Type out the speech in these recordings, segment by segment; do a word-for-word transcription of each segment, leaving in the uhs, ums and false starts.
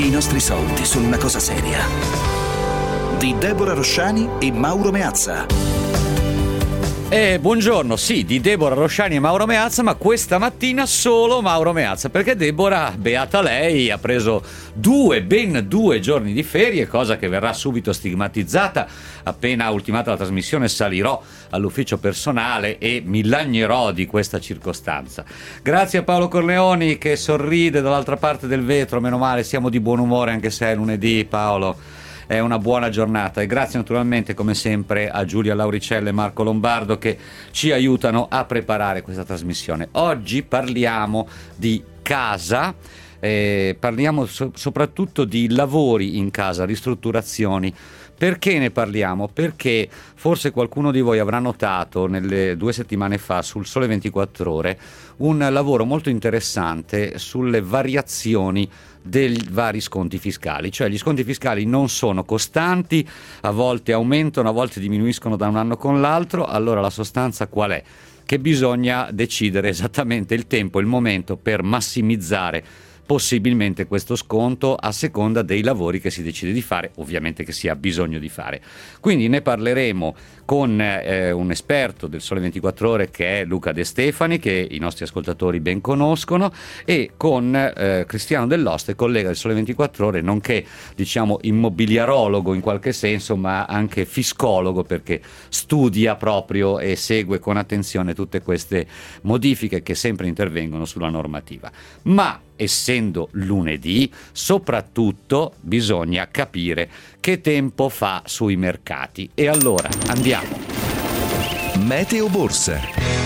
i nostri soldi sono una cosa seria. Di Deborah Rosciani e Mauro Meazza. Eh, buongiorno, sì, di Deborah Rosciani e Mauro Meazza, ma questa mattina solo Mauro Meazza, perché Deborah, beata lei, ha preso due, ben due giorni di ferie, cosa che verrà subito stigmatizzata. Appena ultimata la trasmissione salirò all'ufficio personale e mi lagnerò di questa circostanza. Grazie a Paolo Corleoni che sorride dall'altra parte del vetro, meno male, siamo di buon umore anche se è lunedì, Paolo. È una buona giornata e grazie naturalmente come sempre a Giulia Lauricella e Marco Lombardo che ci aiutano a preparare questa trasmissione. Oggi parliamo di casa, eh, parliamo so- soprattutto di lavori in casa, ristrutturazioni. Perché ne parliamo? Perché forse qualcuno di voi avrà notato nelle due settimane fa sul Sole ventiquattro Ore un lavoro molto interessante sulle variazioni dei vari sconti fiscali, cioè gli sconti fiscali non sono costanti, a volte aumentano, a volte diminuiscono da un anno con l'altro. Allora la sostanza qual è? Che bisogna decidere esattamente il tempo, il momento per massimizzare possibilmente questo sconto a seconda dei lavori che si decide di fare, ovviamente che si ha bisogno di fare. Quindi ne parleremo con eh, un esperto del Sole ventiquattro Ore che è Luca De Stefani, che i nostri ascoltatori ben conoscono, e con eh, Cristiano Dell'Oste, collega del Sole ventiquattro Ore, nonché diciamo immobiliarologo in qualche senso, ma anche fiscologo, perché studia proprio e segue con attenzione tutte queste modifiche che sempre intervengono sulla normativa. Ma essendo lunedì, soprattutto bisogna capire che tempo fa sui mercati. E allora andiamo. Meteo Borsa.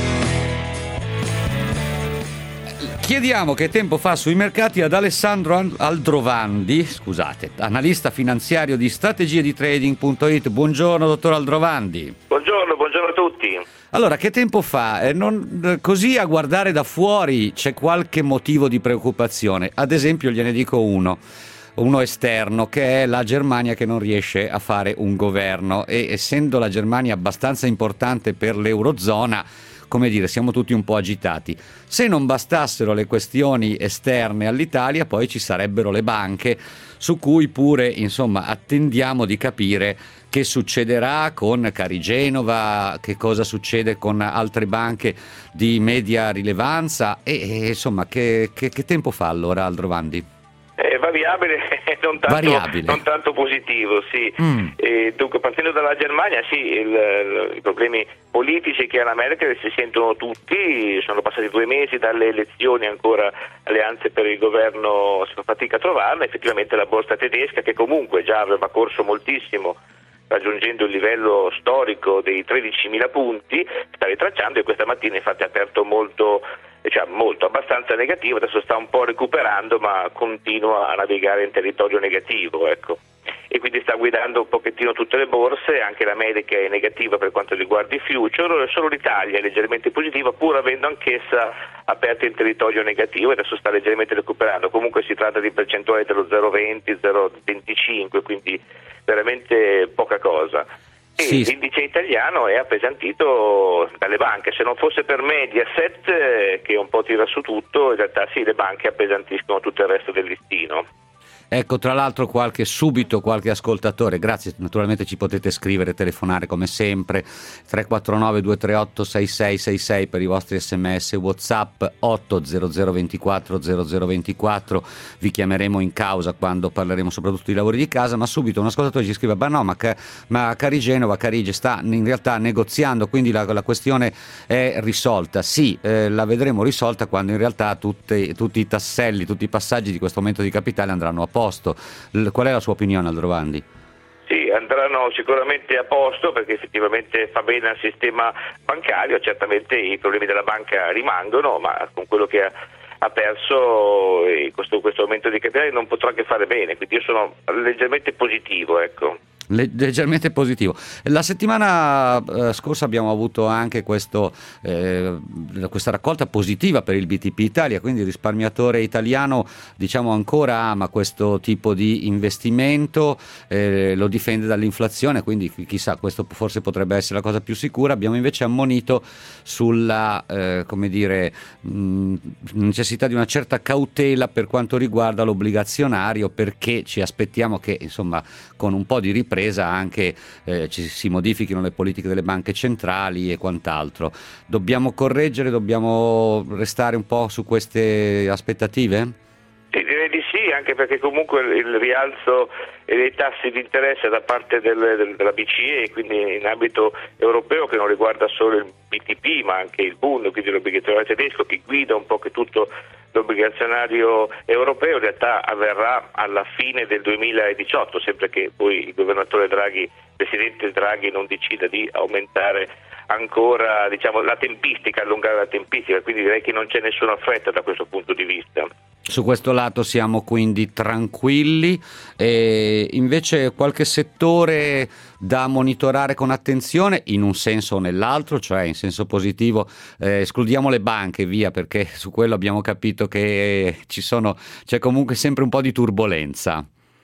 Chiediamo che tempo fa sui mercati ad Alessandro Aldrovandi, scusate, analista finanziario di strategie di trading punto it. Buongiorno dottor Aldrovandi. Buongiorno, buongiorno a tutti. Allora, che tempo fa? Eh, non, così a guardare da fuori c'è qualche motivo di preoccupazione. Ad esempio gliene dico uno, uno esterno, che è la Germania che non riesce a fare un governo, e essendo la Germania abbastanza importante per l'Eurozona, come dire, siamo tutti un po' agitati. Se non bastassero le questioni esterne all'Italia, poi ci sarebbero le banche, su cui pure, insomma, attendiamo di capire che succederà con Carigenova, che cosa succede con altre banche di media rilevanza e, e insomma, che, che, che tempo fa allora Aldrovandi? È variabile, non tanto, variabile. Non tanto positivo, sì. Mm. E dunque, partendo dalla Germania, sì, il, il, i problemi politici che ha l'America si sentono tutti. Sono passati due mesi dalle elezioni, ancora alleanze per il governo si fa fatica a trovarle. Effettivamente la borsa tedesca, che comunque già aveva corso moltissimo, raggiungendo il livello storico dei tredicimila punti, sta ritracciando, e questa mattina infatti ha aperto molto, diciamo molto, abbastanza negativo. Adesso sta un po' recuperando, ma continua a navigare in territorio negativo, ecco. E quindi sta guidando un pochettino tutte le borse. Anche l'America è negativa per quanto riguarda i future, solo l'Italia è leggermente positiva, pur avendo anch'essa aperto in territorio negativo, e adesso sta leggermente recuperando. Comunque si tratta di percentuali dello zero virgola venti zero virgola venticinque, quindi veramente poca cosa. E sì. L'indice italiano è appesantito dalle banche. Se non fosse per Mediaset, eh, che un po' tira su tutto, in realtà sì, le banche appesantiscono tutto il resto del listino. Ecco, tra l'altro qualche subito qualche ascoltatore, grazie, naturalmente ci potete scrivere, telefonare come sempre, tre quattro nove due tre otto sei sei sei sei per i vostri sms, WhatsApp otto zero zero ventiquattro zero zero ventiquattro, vi chiameremo in causa quando parleremo soprattutto di lavori di casa. Ma subito un ascoltatore ci scrive: ma no, ma, ma Carigenova, Carige sta in realtà negoziando, quindi la, la questione è risolta. Sì, eh, la vedremo risolta quando in realtà tutti, tutti i tasselli, tutti i passaggi di questo aumento di capitale andranno a posto. Qual è la sua opinione, Aldrovandi? Sì, andranno sicuramente a posto, perché effettivamente fa bene al sistema bancario. Certamente i problemi della banca rimangono, ma con quello che ha, ha perso eh, questo, questo aumento di capitale non potrà che fare bene, quindi io sono leggermente positivo, ecco. Le- leggermente positivo. La settimana eh, scorsa abbiamo avuto anche questo, eh, questa raccolta positiva per il B T P Italia, quindi il risparmiatore italiano diciamo ancora ama questo tipo di investimento, eh, lo difende dall'inflazione, quindi chissà, questo forse potrebbe essere la cosa più sicura. Abbiamo invece ammonito sulla eh, come dire mh, necessità di una certa cautela per quanto riguarda l'obbligazionario, perché ci aspettiamo che insomma con un po' di ripresa anche eh, ci si modifichino le politiche delle banche centrali e quant'altro. Dobbiamo correggere, dobbiamo restare un po' su queste aspettative? Sì, direi di sì, anche perché comunque il rialzo dei tassi di interesse da parte del, del, della B C E, quindi in ambito europeo, che non riguarda solo il B T P ma anche il Bund, quindi l'obbligazionario tedesco, che guida un po' che tutto l'obbligazionario europeo, in realtà avverrà alla fine del duemiladiciotto, sempre che poi il governatore Draghi, il presidente Draghi, non decida di aumentare ancora, diciamo, la tempistica, allungare la tempistica, quindi direi che non c'è nessuna fretta da questo punto di vista. Su questo lato siamo quindi tranquilli, e invece qualche settore da monitorare con attenzione in un senso o nell'altro, cioè in senso positivo, eh, escludiamo le banche, via, perché su quello abbiamo capito che ci sono, c'è comunque sempre un po' di turbolenza.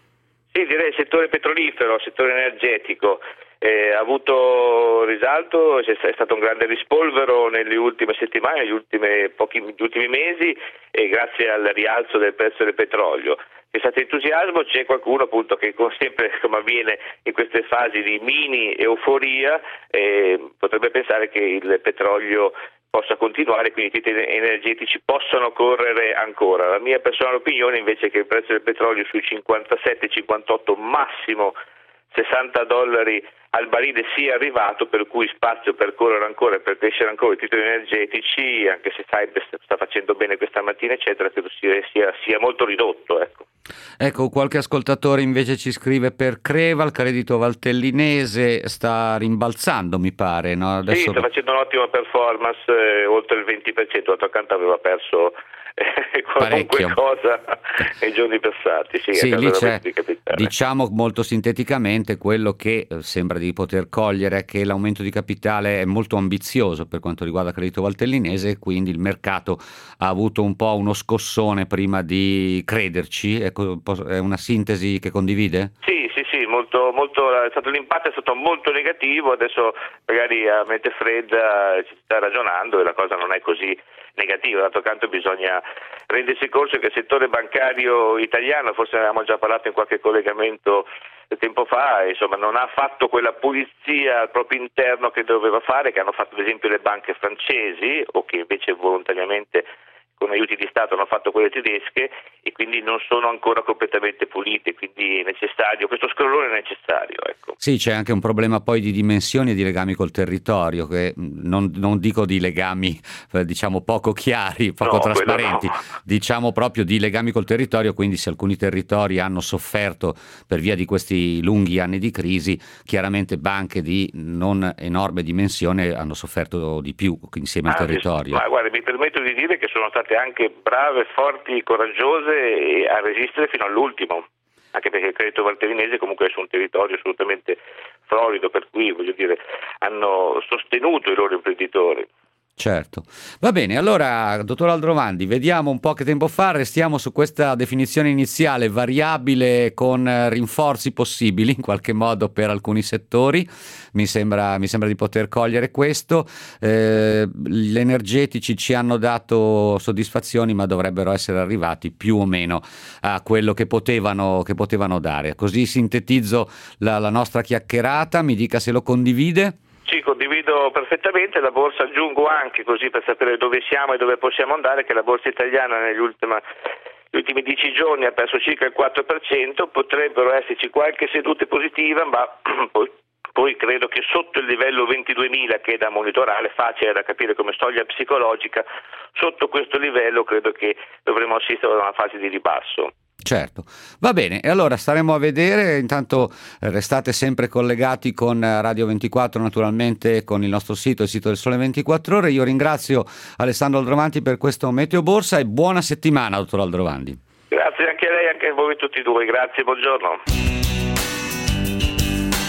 Sì, direi il settore petrolifero, il settore energetico. Eh, ha avuto risalto, c'è stato un grande rispolvero nelle ultime settimane, negli ultimi, pochi, negli ultimi mesi, e grazie al rialzo del prezzo del petrolio. C'è stato entusiasmo, c'è qualcuno appunto che, con sempre come avviene in queste fasi di mini euforia, eh, potrebbe pensare che il petrolio possa continuare, quindi i titoli energetici possano correre ancora. La mia personale opinione invece è che il prezzo del petrolio sui cinquantasette cinquantotto, massimo sessanta dollari al barile sia arrivato, per cui spazio per correre ancora e per crescere ancora i titoli energetici, anche se Saipem sta facendo bene questa mattina eccetera, credo sia, sia, sia molto ridotto, ecco. Ecco, qualche ascoltatore invece ci scrive per Creva, il credito valtellinese sta rimbalzando, mi pare, no? Adesso... Sì, sta facendo un'ottima performance, eh, oltre il venti per cento, l'altro accanto aveva perso eh, qualunque Parecchio. cosa nei giorni passati. Sì, sì, lì c'è, di diciamo molto sinteticamente, quello che eh, sembra di poter cogliere è che l'aumento di capitale è molto ambizioso per quanto riguarda il credito valtellinese, e quindi il mercato ha avuto un po' uno scossone prima di crederci. Ecco, è una sintesi che condivide? Sì, sì, sì, molto, molto, è stato, l'impatto è stato molto negativo, adesso magari a mente fredda ci sta ragionando e la cosa non è così negativa. D'altro canto bisogna rendersi conto che il settore bancario italiano, forse ne avevamo già parlato in qualche collegamento tempo fa, insomma non ha fatto quella pulizia al proprio interno che doveva fare, che hanno fatto ad esempio le banche francesi, o che invece volontariamente con aiuti di Stato hanno fatto quelle tedesche, e quindi non sono ancora completamente pulite, quindi è necessario, questo scrollone è necessario, ecco. Sì, c'è anche un problema poi di dimensioni e di legami col territorio, che non, non dico di legami eh, diciamo poco chiari, poco no, trasparenti, no. diciamo proprio di legami col territorio, quindi se alcuni territori hanno sofferto per via di questi lunghi anni di crisi, chiaramente banche di non enorme dimensione hanno sofferto di più insieme al ah, territorio. Ma guarda, mi permetto di dire che sono state anche brave, forti, coraggiose a resistere fino all'ultimo, anche perché il credito valtellinese comunque è su un territorio assolutamente florido, per cui voglio dire hanno sostenuto i loro imprenditori. Certo, va bene. Allora, dottor Aldrovandi, vediamo un po' che tempo fa, restiamo su questa definizione iniziale, variabile con rinforzi possibili in qualche modo per alcuni settori. Mi sembra, mi sembra di poter cogliere questo. Eh, gli energetici ci hanno dato soddisfazioni, ma dovrebbero essere arrivati più o meno a quello che potevano, che potevano dare. Così sintetizzo la, la nostra chiacchierata, mi dica se lo condivide. Sì, condivido perfettamente. La borsa, aggiungo anche, così per sapere dove siamo e dove possiamo andare, che la borsa italiana negli ultimi, negli ultimi dieci giorni ha perso circa il quattro per cento, potrebbero esserci qualche seduta positiva, ma poi, poi credo che sotto il livello ventiduemila, che è da monitorare, facile da capire come soglia psicologica, sotto questo livello credo che dovremo assistere a una fase di ribasso. Certo, va bene, e allora staremo a vedere. Intanto restate sempre collegati con Radio ventiquattro, naturalmente con il nostro sito, il sito del Sole ventiquattro Ore. Io ringrazio Alessandro Aldrovandi per questo Meteo Borsa e buona settimana, dottor Aldrovandi. Grazie anche a lei, anche a voi tutti e due, grazie, buongiorno.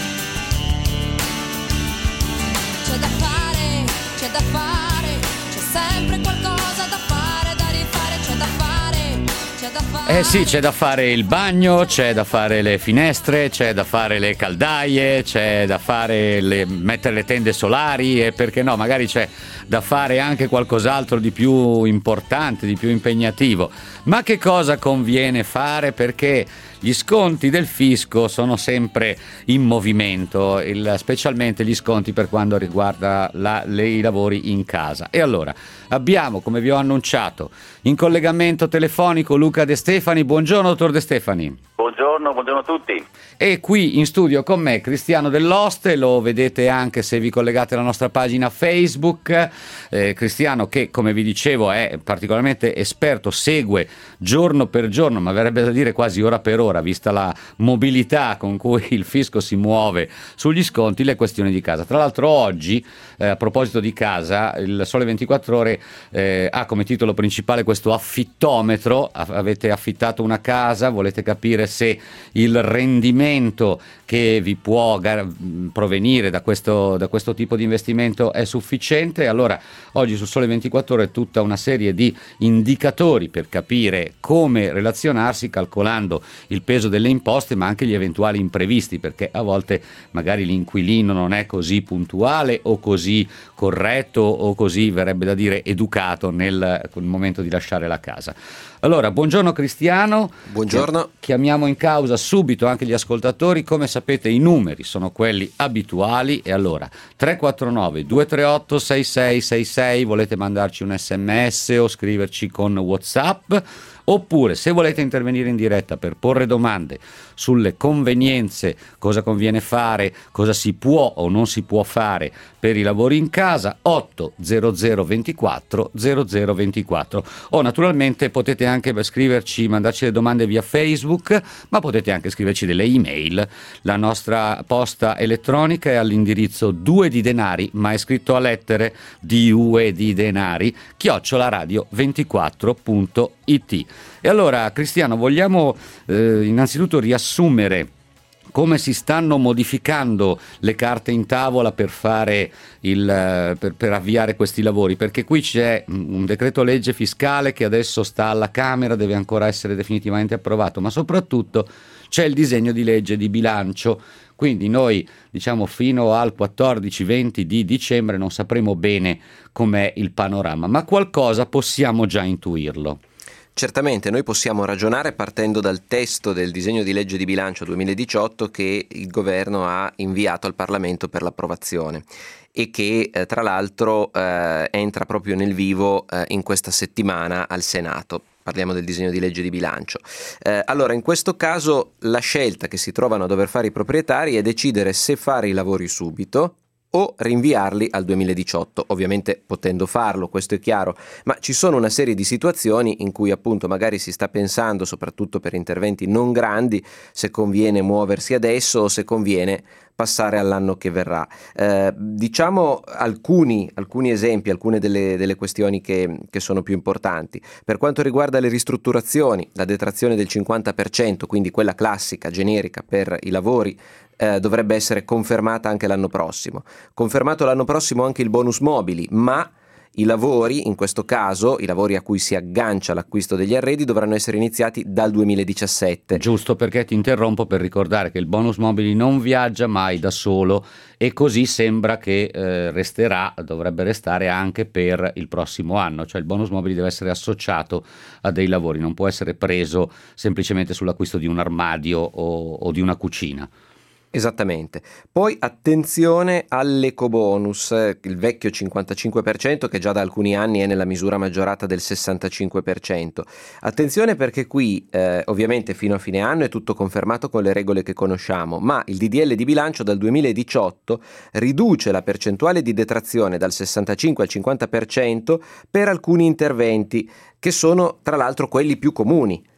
c'è da fare, c'è sempre qualcosa da fare, da rifare, c'è da fare, c'è da fare. Eh sì, c'è da fare il bagno, c'è da fare le finestre, c'è da fare le caldaie, c'è da fare le, mettere le tende solari e perché no, magari c'è da fare anche qualcos'altro di più importante, di più impegnativo. Ma che cosa conviene fare? Perché gli sconti del fisco sono sempre in movimento, il, specialmente gli sconti per quanto riguarda la, le, i lavori in casa. E allora abbiamo, come vi ho annunciato, in collegamento telefonico Luca De Stefani. Buongiorno, dottor De Stefani. Buongiorno, buongiorno a tutti. E qui in studio con me Cristiano Dell'Oste, lo vedete anche se vi collegate alla nostra pagina Facebook. eh, Cristiano, che come vi dicevo è particolarmente esperto, segue giorno per giorno, ma verrebbe da dire quasi ora per ora, vista la mobilità con cui il fisco si muove sugli sconti, le questioni di casa. Tra l'altro oggi, eh, a proposito di casa, il Sole ventiquattro Ore eh, ha come titolo principale questo affittometro. Avete affittato una casa, volete capire se il rendimento che vi può gar- provenire da questo, da questo tipo di investimento è sufficiente. Allora oggi su Sole ventiquattro Ore tutta una serie di indicatori per capire come relazionarsi, calcolando il peso delle imposte ma anche gli eventuali imprevisti, perché a volte magari l'inquilino non è così puntuale o così corretto o così, verrebbe da dire, educato nel, nel momento di lasciare la casa. Allora, buongiorno Cristiano. Buongiorno. Chiamiamo in causa subito anche gli ascoltatori. Come sapete i numeri sono quelli abituali e allora tre quattro nove due tre otto sei sei sei sei, volete mandarci un sms o scriverci con WhatsApp, oppure se volete intervenire in diretta per porre domande sulle convenienze, cosa conviene fare, cosa si può o non si può fare per i lavori in casa, otto zero zero ventiquattro zero zero ventiquattro, o naturalmente potete anche scriverci, mandarci le domande via Facebook, ma potete anche scriverci delle email. La nostra posta elettronica è all'indirizzo due di denari, ma è scritto a lettere, due di denari, chiocciola radio ventiquattro punto it. E allora Cristiano, vogliamo eh, innanzitutto riassumere come si stanno modificando le carte in tavola per fare il, per, per avviare questi lavori, perché qui c'è un decreto legge fiscale che adesso sta alla Camera, deve ancora essere definitivamente approvato, ma soprattutto c'è il disegno di legge di bilancio. Quindi noi, diciamo, fino al quattordici venti di dicembre non sapremo bene com'è il panorama, ma qualcosa possiamo già intuirlo. Certamente, noi possiamo ragionare partendo dal testo del disegno di legge di bilancio duemiladiciotto che il governo ha inviato al Parlamento per l'approvazione e che eh, tra l'altro eh, entra proprio nel vivo eh, in questa settimana al Senato. Parliamo del disegno di legge di bilancio. Eh, allora, in questo caso la scelta che si trovano a dover fare i proprietari è decidere se fare i lavori subito o rinviarli al duemiladiciotto, ovviamente potendo farlo, questo è chiaro, ma ci sono una serie di situazioni in cui appunto magari si sta pensando, soprattutto per interventi non grandi, se conviene muoversi adesso o se conviene passare all'anno che verrà. Eh, diciamo alcuni, alcuni esempi, alcune delle, delle questioni che, che sono più importanti. Per quanto riguarda le ristrutturazioni, la detrazione del cinquanta per cento, quindi quella classica, generica per i lavori, eh, dovrebbe essere confermata anche l'anno prossimo. Confermato l'anno prossimo anche il bonus mobili, ma i lavori, in questo caso, i lavori a cui si aggancia l'acquisto degli arredi, dovranno essere iniziati dal duemiladiciassette. Giusto, perché ti interrompo per ricordare che il bonus mobili non viaggia mai da solo e così sembra che eh, resterà, dovrebbe restare anche per il prossimo anno, cioè il bonus mobili deve essere associato a dei lavori, non può essere preso semplicemente sull'acquisto di un armadio o, o di una cucina. Esattamente. Poi attenzione all'ecobonus, il vecchio cinquantacinque per cento che già da alcuni anni è nella misura maggiorata del sessantacinque per cento. Attenzione perché qui eh, ovviamente fino a fine anno è tutto confermato con le regole che conosciamo, ma il D D L di bilancio dal duemiladiciotto riduce la percentuale di detrazione dal sessantacinque al cinquanta per cento per alcuni interventi che sono tra l'altro quelli più comuni.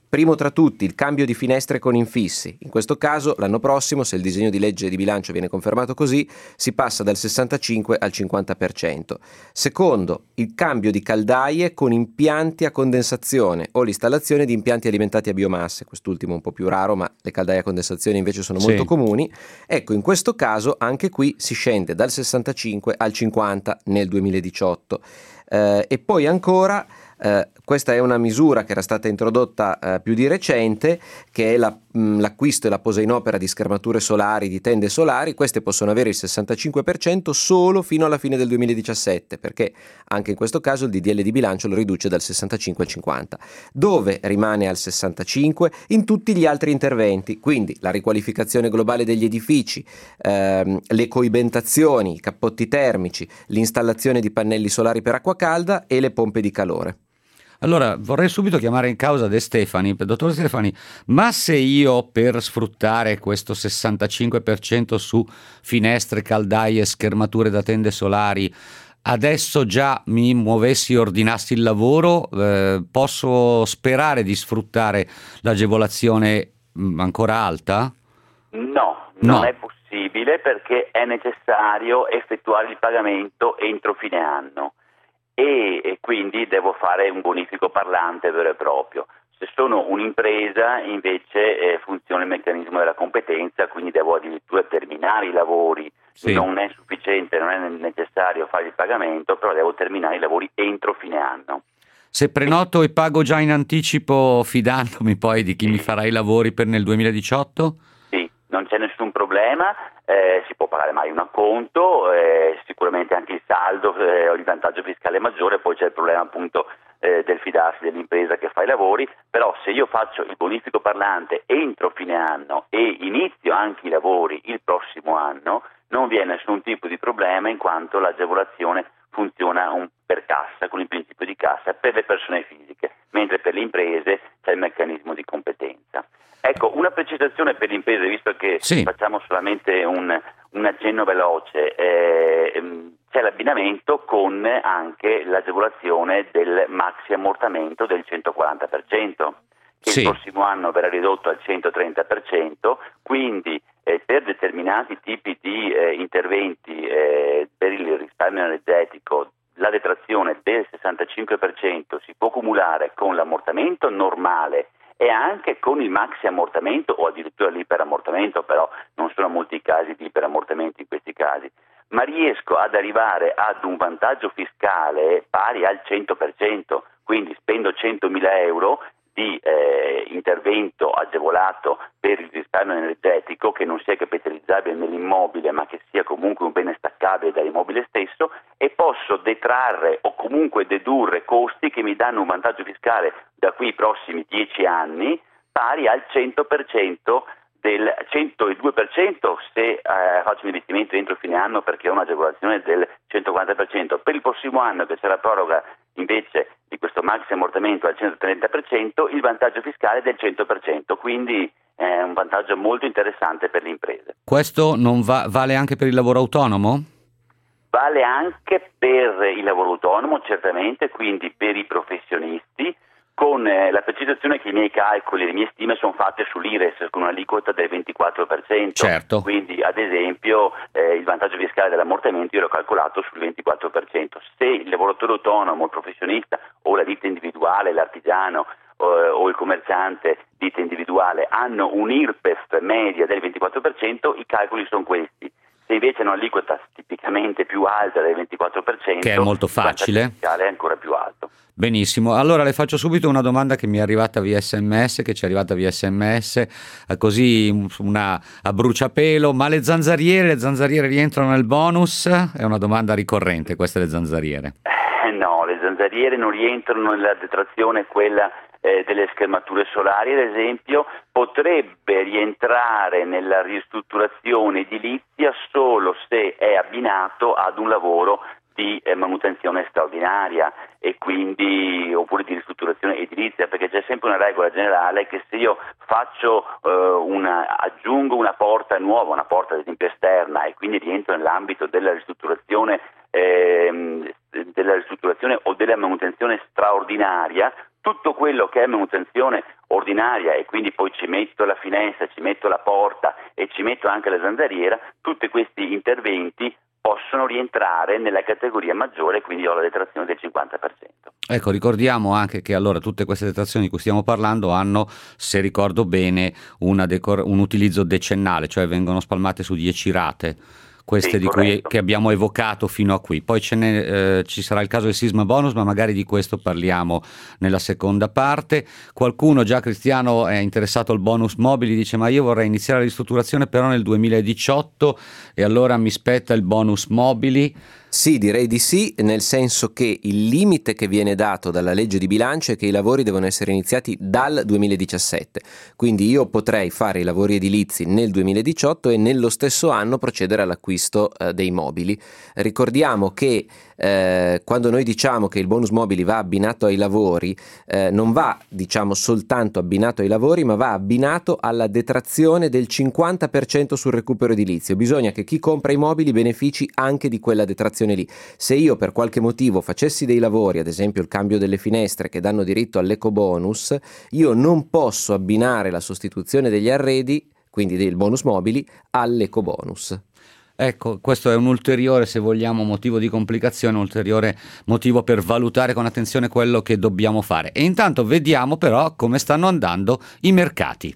Primo tra tutti il cambio di finestre con infissi. In questo caso l'anno prossimo, se il disegno di legge di bilancio viene confermato così, si passa dal sessantacinque al cinquanta per cento. Secondo, il cambio di caldaie con impianti a condensazione o l'installazione di impianti alimentati a biomasse. Quest'ultimo un po' più raro, ma le caldaie a condensazione invece sono molto Sì. comuni. Ecco, in questo caso anche qui si scende dal sessantacinque al cinquanta nel duemiladiciotto. Eh, e poi ancora eh, questa è una misura che era stata introdotta eh, più di recente, che è la, mh, l'acquisto e la posa in opera di schermature solari, di tende solari. Queste possono avere il sessantacinque per cento solo fino alla fine del duemiladiciassette, perché anche in questo caso il D D L di bilancio lo riduce dal sessantacinque al cinquanta, dove rimane al sessantacinque in tutti gli altri interventi, quindi la riqualificazione globale degli edifici, ehm, le coibentazioni, i cappotti termici, l'installazione di pannelli solari per acqua calda e le pompe di calore. Allora, vorrei subito chiamare in causa De Stefani. Dottor Stefani, ma se io per sfruttare questo sessantacinque per cento su finestre, caldaie, schermature da tende solari, adesso già mi muovessi e ordinassi il lavoro, eh, posso sperare di sfruttare l'agevolazione mh, ancora alta? No, No. non è possibile, perché è necessario effettuare il pagamento entro fine anno. E, e quindi devo fare un bonifico parlante vero e proprio. Se sono un'impresa invece eh, funziona il meccanismo della competenza, quindi devo addirittura terminare i lavori. Sì. Non è sufficiente, non è necessario fare il pagamento, però devo terminare i lavori entro fine anno. Se prenoto e pago già in anticipo, fidandomi poi di chi mi farà i lavori per nel duemiladiciotto? Sì, non c'è nessun problema, eh, si può pagare mai un acconto, eh, sicuramente anche il saldo eh, o il vantaggio fiscale maggiore, poi c'è il problema appunto eh, del fidarsi dell'impresa che fa i lavori, però se io faccio il bonifico parlante entro fine anno e inizio anche i lavori il prossimo anno, non vi è nessun tipo di problema, in quanto l'agevolazione funziona un, per cassa, con il principio di cassa per le persone fisiche, mentre per le imprese c'è il meccanismo di competenza. Ecco, una precisazione per le imprese, visto che Sì. facciamo solamente un, un accenno veloce, eh, c'è l'abbinamento con anche l'agevolazione del maxi ammortamento del centoquaranta per cento, che Sì. il prossimo anno verrà ridotto al centotrenta per cento, quindi eh, per determinati tipi di eh, interventi eh, per il risparmio energetico la detrazione del sessantacinque per cento si può cumulare con l'ammortamento normale e anche con il maxi ammortamento o addirittura l'iperammortamento, però non sono molti i casi di iperammortamento in questi casi, ma riesco ad arrivare ad un vantaggio fiscale pari al cento per cento, quindi spendo centomila euro di eh, intervento agevolato per il risparmio energetico che non sia capitalizzabile nell'immobile ma che sia comunque un bene staccabile dall'immobile stesso, e posso detrarre o comunque dedurre costi che mi danno un vantaggio fiscale da qui ai prossimi dieci anni pari al cento per cento del centodue per cento se eh, faccio un investimento entro fine anno, perché ho un'agevolazione del centoquaranta per cento. Per il prossimo anno, che c'è la proroga invece di questo maxi ammortamento al centotrenta per cento, il vantaggio fiscale è del cento per cento, quindi è un vantaggio molto interessante per le imprese. Questo non va, vale anche per il lavoro autonomo? Vale anche per il lavoro autonomo, certamente, quindi per i professionisti, con eh, la precisazione che i miei calcoli, le mie stime sono fatte sull'I R E S con un'aliquota del ventiquattro per cento. Certo. Quindi ad esempio eh, il vantaggio fiscale dell'ammortamento io l'ho calcolato sul ventiquattro per cento. Se il lavoratore autonomo, il professionista o la ditta individuale, l'artigiano eh, o il commerciante ditta individuale hanno un'I R P E F media del ventiquattro per cento, i calcoli sono questi. Se invece hanno un'aliquota tipicamente più alta del ventiquattro per cento, che è molto facile, il vantaggio fiscale è ancora più alto. Benissimo, allora le faccio subito una domanda che mi è arrivata via sms, che ci è arrivata via sms, eh, così una a bruciapelo, ma le zanzariere, le zanzariere rientrano nel bonus? È una domanda ricorrente questa, le zanzariere. Eh, no, le zanzariere non rientrano nella detrazione quella eh, delle schermature solari, ad esempio. Potrebbe rientrare nella ristrutturazione edilizia solo se è abbinato ad un lavoro di eh, manutenzione straordinaria e quindi oppure di ristrutturazione edilizia, perché c'è sempre una regola generale che se io faccio eh, una aggiungo una porta nuova, una porta ad esempio esterna, e quindi rientro nell'ambito della ristrutturazione ehm, della ristrutturazione o della manutenzione straordinaria, Tutto quello che è manutenzione ordinaria, e quindi poi ci metto la finestra, ci metto la porta e ci metto anche la zanzariera, tutti questi interventi possono rientrare nella categoria maggiore, quindi ho la detrazione del cinquanta per cento. Ecco, ricordiamo anche che allora tutte queste detrazioni di cui stiamo parlando hanno, se ricordo bene, una decor- un utilizzo decennale, cioè vengono spalmate su dieci rate. Queste Sì, di cui che abbiamo evocato fino a qui. Poi ce ne, eh, ci sarà il caso del sisma bonus, ma magari di questo parliamo nella seconda parte. Qualcuno, già Cristiano, è interessato al bonus mobili, dice ma io vorrei iniziare la ristrutturazione però nel duemiladiciotto e allora mi spetta il bonus mobili. Sì, direi di sì, nel senso che il limite che viene dato dalla legge di bilancio è che i lavori devono essere iniziati dal duemiladiciassette, quindi io potrei fare i lavori edilizi nel duemiladiciotto e nello stesso anno procedere all'acquisto eh, dei mobili. Ricordiamo che eh, quando noi diciamo che il bonus mobili va abbinato ai lavori, eh, non va diciamo soltanto abbinato ai lavori, ma va abbinato alla detrazione del cinquanta per cento sul recupero edilizio. Bisogna che chi compra i mobili benefici anche di quella detrazione lì. Se io per qualche motivo facessi dei lavori, ad esempio il cambio delle finestre che danno diritto all'ecobonus, io non posso abbinare la sostituzione degli arredi, quindi del bonus mobili, all'ecobonus. Ecco, questo è un ulteriore, se vogliamo, motivo di complicazione, un ulteriore motivo per valutare con attenzione quello che dobbiamo fare. E intanto vediamo però come stanno andando i mercati.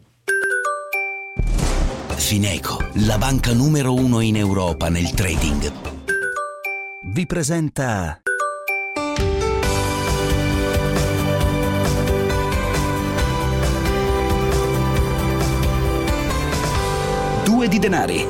Fineco, la banca numero uno in Europa nel trading, vi presenta Due di denari.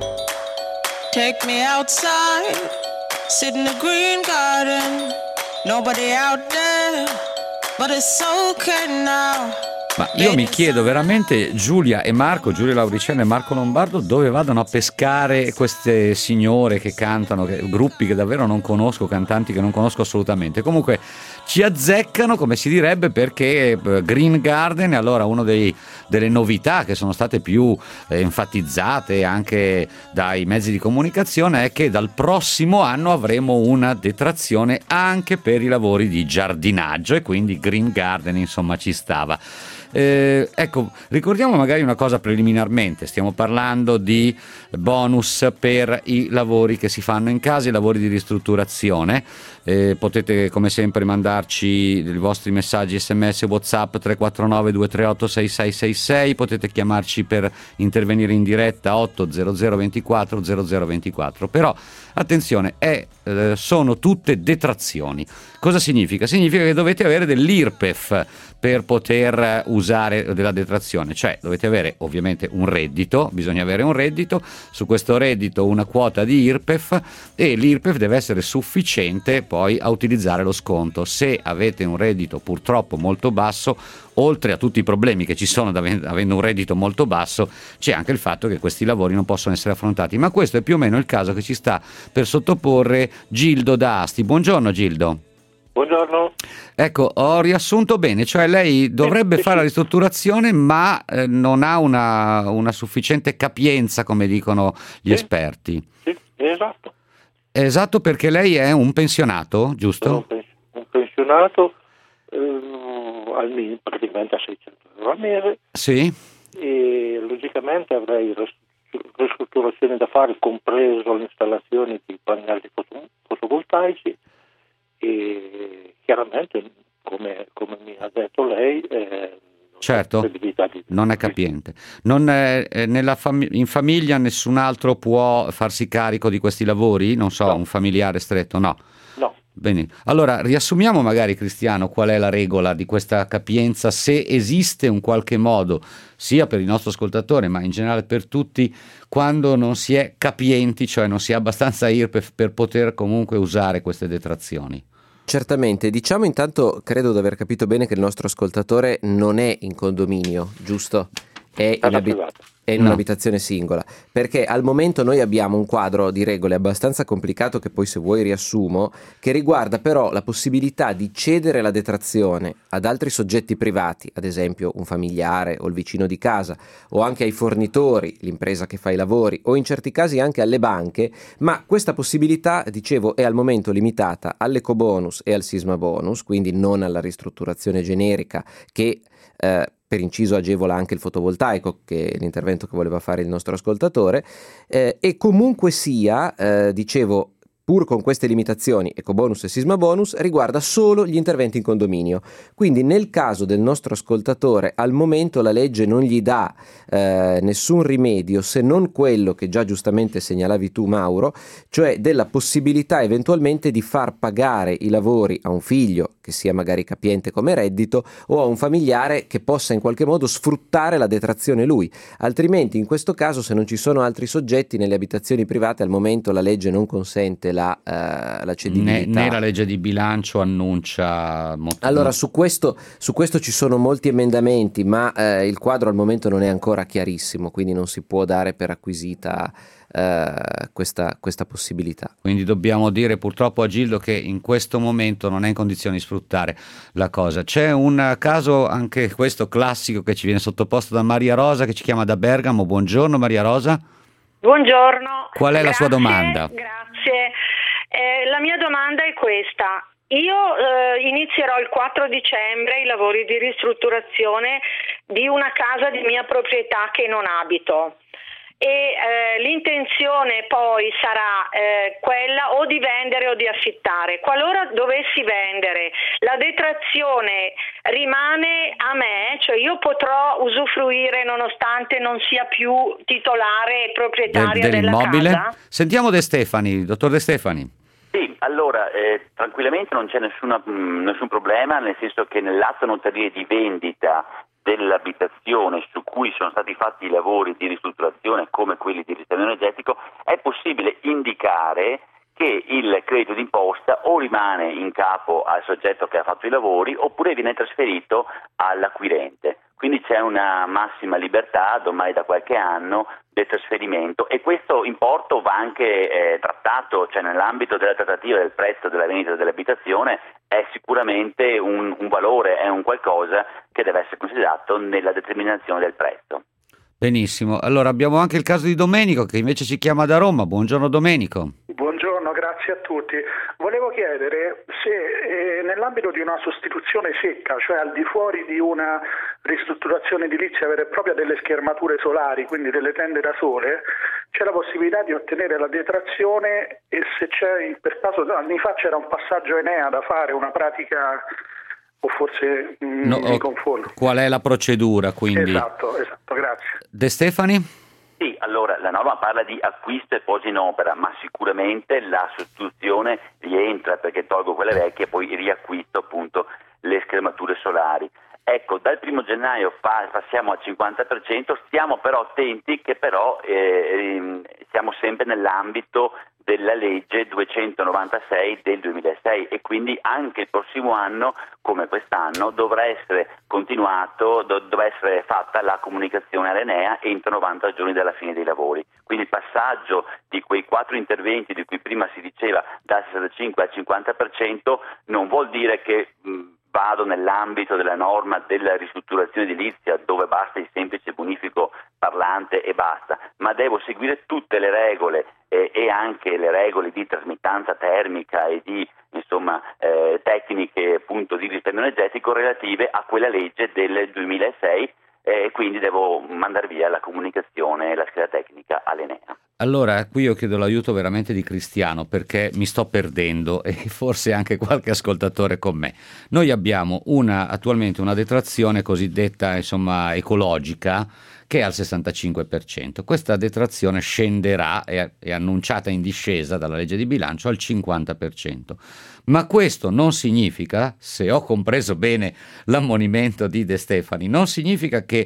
Take me outside, sit in the green garden, nobody out there, but it's okay now. Ma io mi chiedo veramente, Giulia e Marco, Giulia Lauricella e Marco Lombardo, dove vadano a pescare queste signore che cantano, che, gruppi che davvero non conosco, cantanti che non conosco assolutamente. Comunque ci azzeccano, come si direbbe, perché Green Garden è allora una delle novità che sono state più eh, enfatizzate anche dai mezzi di comunicazione, è che dal prossimo anno avremo una detrazione anche per i lavori di giardinaggio e quindi Green Garden insomma ci stava. Eh, ecco, ricordiamo magari una cosa preliminarmente, stiamo parlando di bonus per i lavori che si fanno in casa, i lavori di ristrutturazione. Eh, potete come sempre mandarci i vostri messaggi sms, whatsapp tre quattro nove due tre otto sei sei sei sei, potete chiamarci per intervenire in diretta otto zero zero ventiquattro zero zero ventiquattro. Però attenzione, è, eh, sono tutte detrazioni. Cosa significa? Significa che dovete avere dell'I R P E F per poter usare della detrazione, cioè dovete avere ovviamente un reddito, bisogna avere un reddito, su questo reddito una quota di I R P E F e l'I R P E F deve essere sufficiente poi a utilizzare lo sconto. Se avete un reddito purtroppo molto basso, oltre a tutti i problemi che ci sono avendo un reddito molto basso, c'è anche il fatto che questi lavori non possono essere affrontati, ma questo è più o meno il caso che ci sta per sottoporre Gildo da Asti. Buongiorno Gildo. Buongiorno. Ecco, ho riassunto bene, cioè lei dovrebbe sì, fare sì. la ristrutturazione ma eh, non ha una, una sufficiente capienza, come dicono gli sì. esperti. Sì, esatto. Esatto, perché lei è un pensionato, giusto? Sono un, pens- un pensionato eh, al minimo, praticamente a seicento euro al mese. Sì. E logicamente avrei ris- ristrutturazioni da fare, compreso l'installazione di pannelli foto- fotovoltaici. E chiaramente, come, come mi ha detto lei, eh, certo, non è capiente. Non è, eh, nella fam- in famiglia nessun altro può farsi carico di questi lavori? Non so, no. Un familiare stretto? No. No. Bene. Allora, riassumiamo magari, Cristiano, qual è la regola di questa capienza, se esiste un qualche modo, sia per il nostro ascoltatore, ma in generale per tutti, quando non si è capienti, cioè non si ha abbastanza I R P E F per poter comunque usare queste detrazioni. Certamente, diciamo intanto, credo di aver capito bene che il nostro ascoltatore non è in condominio, giusto? è in, Casa abi- privata. è in No. un'abitazione singola, perché al momento noi abbiamo un quadro di regole abbastanza complicato, che poi se vuoi riassumo, che riguarda però la possibilità di cedere la detrazione ad altri soggetti privati, ad esempio un familiare o il vicino di casa, o anche ai fornitori, l'impresa che fa i lavori, o in certi casi anche alle banche, ma questa possibilità, dicevo, è al momento limitata all'ecobonus e al sisma bonus, quindi non alla ristrutturazione generica che eh, per inciso agevola anche il fotovoltaico, che è l'intervento che voleva fare il nostro ascoltatore, eh, e comunque sia, eh, dicevo, pur con queste limitazioni, ecobonus e sisma bonus, riguarda solo gli interventi in condominio. Quindi nel caso del nostro ascoltatore, al momento la legge non gli dà eh, nessun rimedio, se non quello che già giustamente segnalavi tu, Mauro, cioè della possibilità eventualmente di far pagare i lavori a un figlio, che sia magari capiente come reddito, o a un familiare che possa in qualche modo sfruttare la detrazione lui. Altrimenti, in questo caso, se non ci sono altri soggetti nelle abitazioni private, al momento la legge non consente la, eh, la cedibilità. Né, né la legge di bilancio annuncia. mot- Allora, su questo, su questo ci sono molti emendamenti, ma eh, il quadro al momento non è ancora chiarissimo, quindi non si può dare per acquisita eh, questa, questa possibilità. Quindi dobbiamo dire purtroppo a Gildo che in questo momento non è in condizioni di sfruttare la cosa. C'è un caso, anche questo classico, che ci viene sottoposto da Maria Rosa, che ci chiama da Bergamo. Buongiorno Maria Rosa. Buongiorno. Qual è la sua Grazie, domanda? Grazie. Eh, la mia domanda è questa. Io eh, inizierò il quattro dicembre i lavori di ristrutturazione di una casa di mia proprietà che non abito. E eh, l'intenzione poi sarà eh, quella o di vendere o di affittare. Qualora dovessi vendere, la detrazione rimane a me, cioè io potrò usufruire nonostante non sia più titolare e proprietaria Del- della dell'immobile? casa? Sentiamo De Stefani, dottor De Stefani. Sì, allora eh, tranquillamente non c'è nessuna, mh, nessun problema, nel senso che nell'atto notarile di vendita dell'abitazione su cui sono stati fatti i lavori di ristrutturazione come quelli di risparmio energetico è possibile indicare che il credito d'imposta o rimane in capo al soggetto che ha fatto i lavori oppure viene trasferito all'acquirente. Quindi c'è una massima libertà ormai da qualche anno del trasferimento e questo importo va anche eh, trattato, cioè nell'ambito della trattativa del prezzo della vendita dell'abitazione è sicuramente un, un valore, è un qualcosa che deve essere considerato nella determinazione del prezzo. Benissimo, allora abbiamo anche il caso di Domenico, che invece ci chiama da Roma. Buongiorno Domenico. Buongiorno, grazie a tutti. Volevo chiedere se eh, nell'ambito di una sostituzione secca, cioè al di fuori di una ristrutturazione edilizia vera e propria delle schermature solari, quindi delle tende da sole, c'è la possibilità di ottenere la detrazione e se c'è, per caso anni fa c'era un passaggio Enea da fare, una pratica, o forse mh, No, mi oh, confondo. Qual è la procedura quindi? Esatto, esatto, grazie. De Stefani? Sì, allora la norma parla di acquisto e posa in opera, ma sicuramente la sostituzione rientra perché tolgo quelle vecchie e poi riacquisto appunto le schermature solari. Ecco, dal primo gennaio fa, passiamo al cinquanta per cento, stiamo però attenti che però eh, siamo sempre nell'ambito della legge duecentonovantasei del duemilasei e quindi anche il prossimo anno, come quest'anno, dovrà essere continuato, do, dovrà essere fatta la comunicazione all'Enea entro novanta giorni dalla fine dei lavori. Quindi il passaggio di quei quattro interventi di cui prima si diceva dal sessantacinque al cinquanta per cento non vuol dire che mh, vado nell'ambito della norma della ristrutturazione edilizia dove basta il semplice bonifico parlante e basta, ma devo seguire tutte le regole eh, e anche le regole di trasmittanza termica e di insomma eh, tecniche appunto di risparmio energetico relative a quella legge del duemilasei e eh, quindi devo mandare via la comunicazione e la scheda tecnica all'Enea. Allora, qui io chiedo l'aiuto veramente di Cristiano perché mi sto perdendo e forse anche qualche ascoltatore con me. Noi abbiamo una, attualmente una detrazione cosiddetta insomma ecologica che è al sessantacinque per cento. Questa detrazione scenderà, è, è annunciata in discesa dalla legge di bilancio, al cinquanta per cento. Ma questo non significa, se ho compreso bene l'ammonimento di De Stefani, non significa che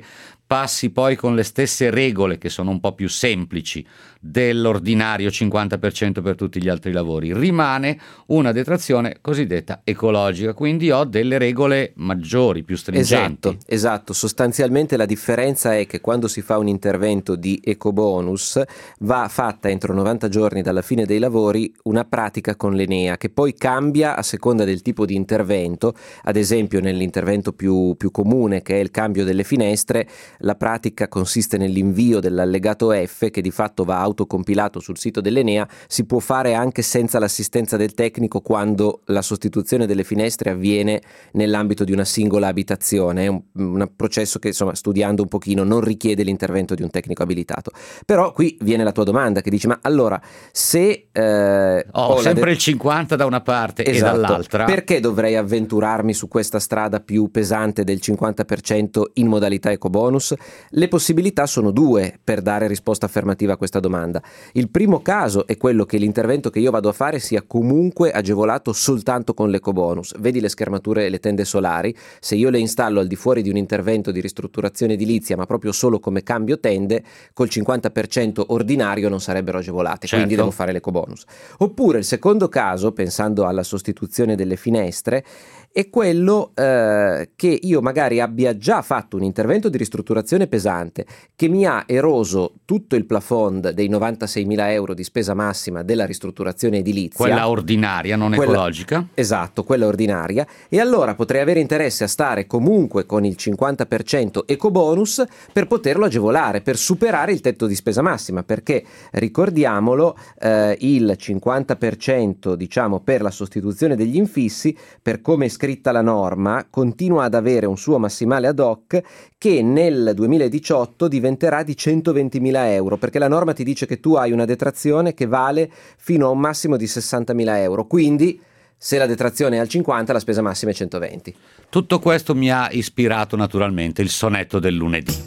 passi poi con le stesse regole, che sono un po' più semplici, dell'ordinario cinquanta per cento per tutti gli altri lavori, rimane una detrazione cosiddetta ecologica, quindi ho delle regole maggiori, più stringenti. Esatto, esatto. Sostanzialmente la differenza è che quando si fa un intervento di ecobonus va fatta entro novanta giorni dalla fine dei lavori una pratica con l'Enea, che poi cambia a seconda del tipo di intervento. Ad esempio nell'intervento più, più comune, che è il cambio delle finestre, la pratica consiste nell'invio dell'allegato F, che di fatto va autocompilato sul sito dell'Enea. Si può fare anche senza l'assistenza del tecnico quando la sostituzione delle finestre avviene nell'ambito di una singola abitazione. È un, un processo che, insomma, studiando un pochino, non richiede l'intervento di un tecnico abilitato. Però qui viene la tua domanda, che dice: ma allora, se eh, ho ho sempre de- il cinquanta da una parte esatto, e dall'altra, perché dovrei avventurarmi su questa strada più pesante del cinquanta per cento in modalità ecobonus? Le possibilità sono due per dare risposta affermativa a questa domanda. Il primo caso è quello che l'intervento che io vado a fare sia comunque agevolato soltanto con l'ecobonus. Vedi le schermature e le tende solari: se io le installo al di fuori di un intervento di ristrutturazione edilizia, ma proprio solo come cambio tende, col cinquanta per cento ordinario non sarebbero agevolate, certo. Quindi devo fare l'ecobonus. Oppure il secondo caso, pensando alla sostituzione delle finestre, è quello eh, che io magari abbia già fatto un intervento di ristrutturazione pesante che mi ha eroso tutto il plafond dei novantaseimila euro di spesa massima della ristrutturazione edilizia. Quella ordinaria, non quella, ecologica. Esatto, quella ordinaria. E allora potrei avere interesse a stare comunque con il cinquanta per cento ecobonus per poterlo agevolare, per superare il tetto di spesa massima, perché ricordiamolo, eh, il cinquanta per cento, diciamo, per la sostituzione degli infissi, per come è scritta la norma, continua ad avere un suo massimale ad hoc che nel duemiladiciotto diventerà di centoventimila euro, perché la norma ti dice che tu hai una detrazione che vale fino a un massimo di sessantamila euro, quindi se la detrazione è al cinquanta, la spesa massima è centoventi. Tutto questo mi ha ispirato naturalmente il sonetto del lunedì.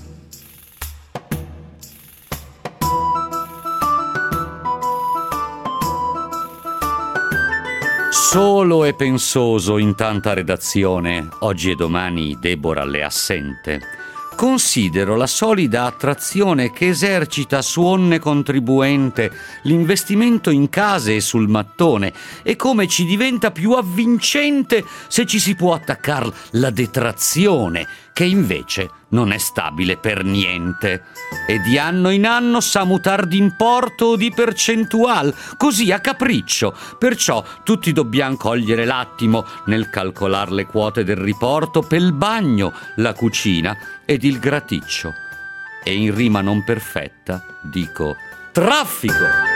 Solo e pensoso in tanta redazione, oggi e domani Deborah le assente. Considero la solida attrazione che esercita su onne contribuente l'investimento in case e sul mattone, e come ci diventa più avvincente se ci si può attaccare la detrazione, che invece non è stabile per niente, e di anno in anno sa mutar d'importo o di percentual, così a capriccio. Perciò tutti dobbiamo cogliere l'attimo nel calcolar le quote del riporto pel bagno, la cucina ed il graticcio. E in rima non perfetta dico traffico.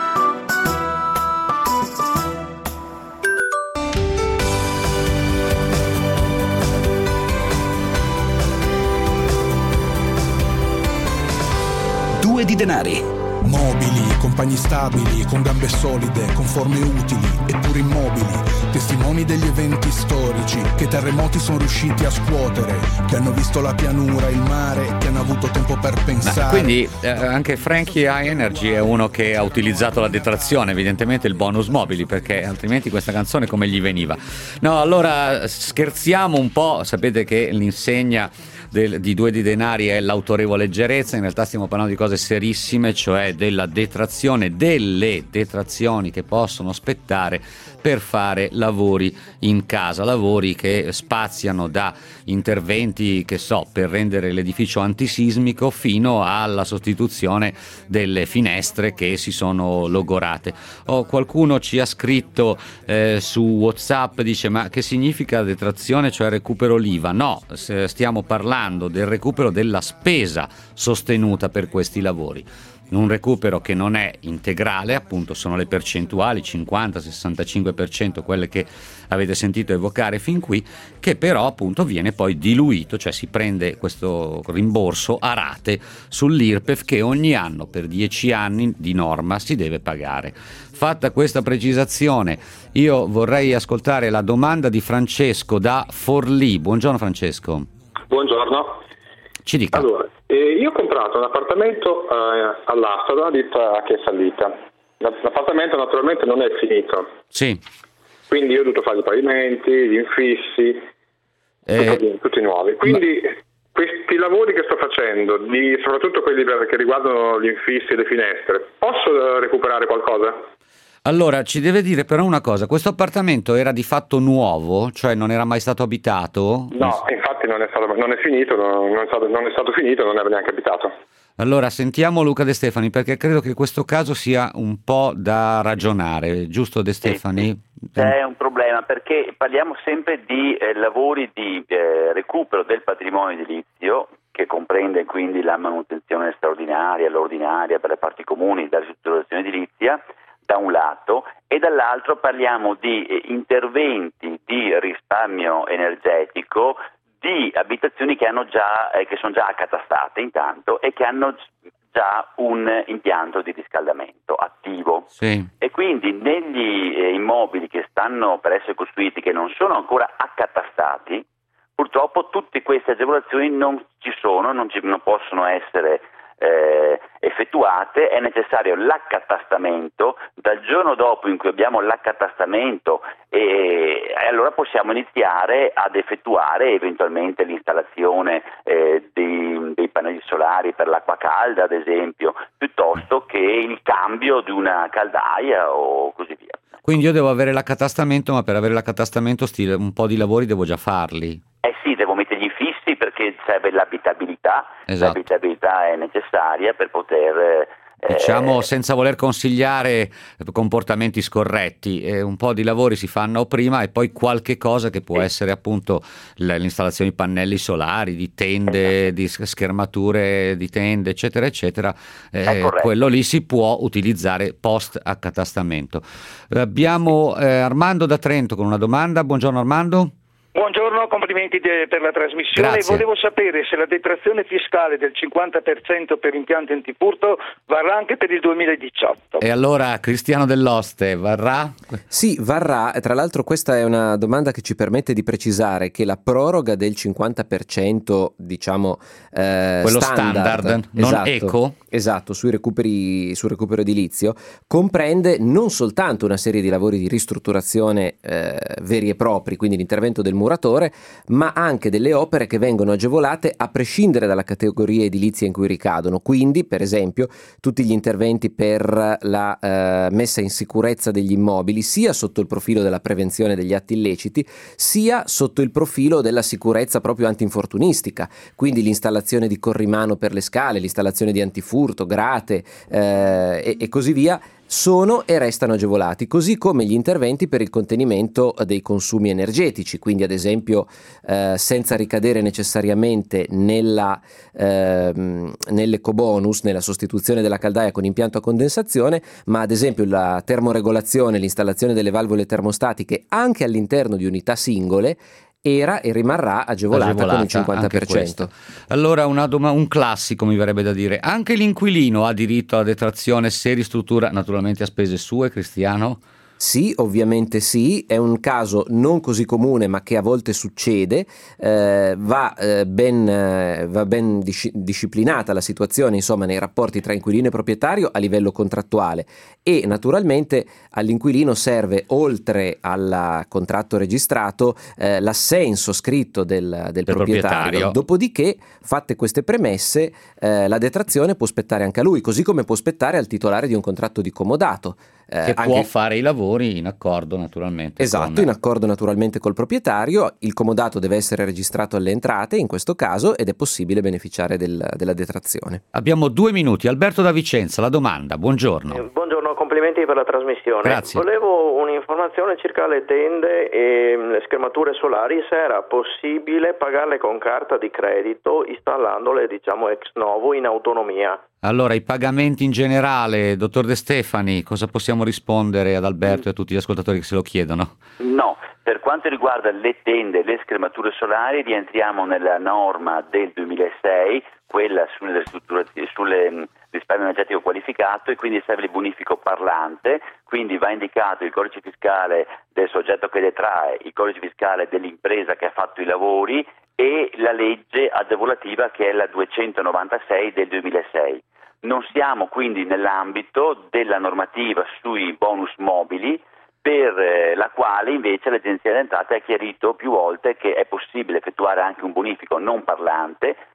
Due di denari. Mobili, compagni stabili, con gambe solide, con forme utili, eppure immobili, testimoni degli eventi storici che terremoti sono riusciti a scuotere, che hanno visto la pianura, il mare, che hanno avuto tempo per pensare. Ma quindi eh, anche Frankie High Energy è uno che ha utilizzato la detrazione, evidentemente il bonus mobili, perché altrimenti questa canzone come gli veniva? No, allora scherziamo un po', sapete che l'insegna Del, di Due di denari è l'autorevole leggerezza. In realtà stiamo parlando di cose serissime, cioè della detrazione, delle detrazioni che possono spettare per fare lavori in casa, lavori che spaziano da interventi, che so, per rendere l'edificio antisismico fino alla sostituzione delle finestre che si sono logorate. Oh, qualcuno ci ha scritto eh, su WhatsApp, dice: ma che significa detrazione, cioè recupero l'I V A? No, stiamo parlando del recupero della spesa sostenuta per questi lavori. Un recupero che non è integrale, appunto sono le percentuali cinquanta sessantacinque per cento, quelle che avete sentito evocare fin qui, che però appunto viene poi diluito, cioè si prende questo rimborso a rate sull'I R P E F che ogni anno per dieci anni di norma si deve pagare. Fatta questa precisazione, io vorrei ascoltare la domanda di Francesco da Forlì. Buongiorno Francesco. Buongiorno. Ci dica. Allora, eh, io ho comprato un appartamento eh, all'asta da una ditta che è fallita. L'appartamento naturalmente non è finito. Sì. Quindi io ho dovuto fare i pavimenti, gli infissi, eh, tutti, tutti nuovi. Quindi questi lavori che sto facendo, di, soprattutto quelli che riguardano gli infissi e le finestre, posso recuperare qualcosa? Allora, ci deve dire però una cosa, questo appartamento era di fatto nuovo, cioè non era mai stato abitato? No, infatti non è stato, non è finito, non è stato, non è stato finito, non era neanche abitato. Allora, sentiamo Luca De Stefani, perché credo che questo caso sia un po' da ragionare, giusto De Stefani? Sì, c'è un problema, perché parliamo sempre di eh, lavori di eh, recupero del patrimonio edilizio, che comprende quindi la manutenzione straordinaria, l'ordinaria per le parti comuni, la ristrutturazione edilizia, da un lato, e dall'altro parliamo di eh, interventi di risparmio energetico di abitazioni che hanno già eh, che sono già accatastate intanto e che hanno già un impianto di riscaldamento attivo. Sì. E quindi negli eh, immobili che stanno per essere costruiti, che non sono ancora accatastati, purtroppo tutte queste agevolazioni non ci sono, non, ci, non possono essere Eh, effettuate. È necessario l'accatastamento. Dal giorno dopo in cui abbiamo l'accatastamento e, e allora possiamo iniziare ad effettuare eventualmente l'installazione eh, dei, dei pannelli solari per l'acqua calda, ad esempio, piuttosto che il cambio di una caldaia o così via. Quindi io devo avere l'accatastamento, ma per avere l'accatastamento stile, un po' di lavori devo già farli. Eh sì, devo mettergli fissi perché serve l'abitabilità, Esatto. L'abitabilità è necessaria per poter... Eh, Diciamo, senza voler consigliare comportamenti scorretti, eh, un po' di lavori si fanno prima e poi qualche cosa che può sì. essere appunto l'installazione di pannelli solari, di tende, esatto. di schermature di tende, eccetera, eccetera, eh, quello lì si può utilizzare post accatastamento. Abbiamo eh, Armando da Trento con una domanda. Buongiorno Armando. Buongiorno, complimenti de- per la trasmissione. Grazie. Volevo sapere se la detrazione fiscale del cinquanta per cento per impianti antifurto varrà anche per il duemiladiciotto. E allora Cristiano Dell'Oste, varrà? Sì, varrà. Tra l'altro questa è una domanda che ci permette di precisare che la proroga del cinquanta per cento, diciamo, eh, quello standard, standard, non esatto, eco. Esatto, sui recuperi, sul recupero edilizio, comprende non soltanto una serie di lavori di ristrutturazione eh, veri e propri, quindi l'intervento del muratore, ma anche delle opere che vengono agevolate a prescindere dalla categoria edilizia in cui ricadono. Quindi, per esempio, tutti gli interventi per la eh, messa in sicurezza degli immobili, sia sotto il profilo della prevenzione degli atti illeciti, sia sotto il profilo della sicurezza proprio antinfortunistica, quindi l'installazione di corrimano per le scale, l'installazione di antifurto, grate eh, e, e così via, sono e restano agevolati, così come gli interventi per il contenimento dei consumi energetici, quindi ad esempio eh, senza ricadere necessariamente nella, eh, nell'ecobonus, nella sostituzione della caldaia con impianto a condensazione, ma ad esempio la termoregolazione, l'installazione delle valvole termostatiche anche all'interno di unità singole era e rimarrà agevolata, agevolata con il cinquanta per cento. Allora una doma- un classico mi verrebbe da dire, anche l'inquilino ha diritto alla detrazione se ristruttura, naturalmente a spese sue, Cristiano? Sì, ovviamente sì, è un caso non così comune ma che a volte succede, eh, va, eh, ben, eh, va ben dis- disciplinata la situazione insomma nei rapporti tra inquilino e proprietario a livello contrattuale e naturalmente all'inquilino serve oltre al contratto registrato eh, l'assenso scritto del, del, del proprietario. proprietario, dopodiché fatte queste premesse eh, la detrazione può spettare anche a lui, così come può spettare al titolare di un contratto di comodato. Eh, che può fare i lavori in accordo naturalmente. Esatto, con... in accordo naturalmente col proprietario. Il comodato deve essere registrato alle entrate in questo caso ed è possibile beneficiare del, della detrazione. Abbiamo due minuti. Alberto da Vicenza, la domanda. Buongiorno. Eh, buongiorno, complimenti per la trasmissione. Grazie. Volevo un'informazione circa le tende e le schermature solari, se era possibile pagarle con carta di credito installandole diciamo ex novo in autonomia. Allora, i pagamenti in generale, dottor De Stefani, cosa possiamo rispondere ad Alberto e a tutti gli ascoltatori che se lo chiedono? No, per quanto riguarda le tende e le schermature solari rientriamo nella norma del duemilasei, quella sulle sulle risparmio energetico qualificato, e quindi serve il bonifico parlante, quindi va indicato il codice fiscale del soggetto che detrae, il codice fiscale dell'impresa che ha fatto i lavori e la legge agevolativa che è la duecentonovantasei del duemilasei. Non siamo quindi nell'ambito della normativa sui bonus mobili, per eh, la quale invece l'Agenzia delle Entrate ha chiarito più volte che è possibile effettuare anche un bonifico non parlante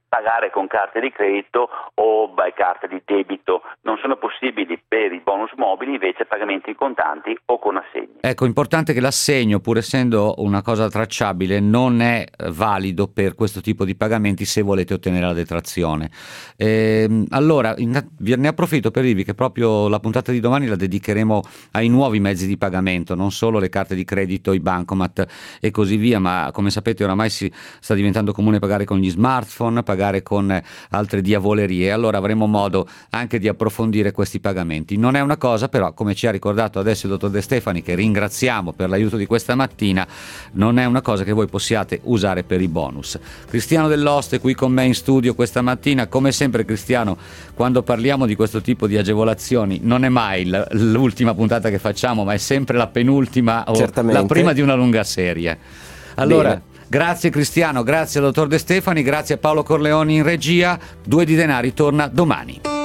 pagare con carte di credito o beh, carte di debito. Non sono possibili per i bonus mobili invece pagamenti in contanti o con assegni. Ecco, importante che l'assegno, pur essendo una cosa tracciabile, non è valido per questo tipo di pagamenti se volete ottenere la detrazione. Ehm, allora, in, ne approfitto per dirvi che proprio la puntata di domani la dedicheremo ai nuovi mezzi di pagamento, non solo le carte di credito, i bancomat e così via, ma come sapete oramai si sta diventando comune pagare con gli smartphone, pagare con altre diavolerie. Allora avremo modo anche di approfondire questi pagamenti. Non è una cosa però, come ci ha ricordato adesso il dottor De Stefani, che ringraziamo per l'aiuto di questa mattina, non è una cosa che voi possiate usare per i bonus. Cristiano Dell'Oste qui con me in studio questa mattina. Come sempre, Cristiano, quando parliamo di questo tipo di agevolazioni non è mai l- l'ultima puntata che facciamo, ma è sempre la penultima o Certamente. la prima di una lunga serie. Allora, Bene. Grazie Cristiano, grazie al dottor De Stefani, grazie a Paolo Corleoni in regia. Due di denari torna domani.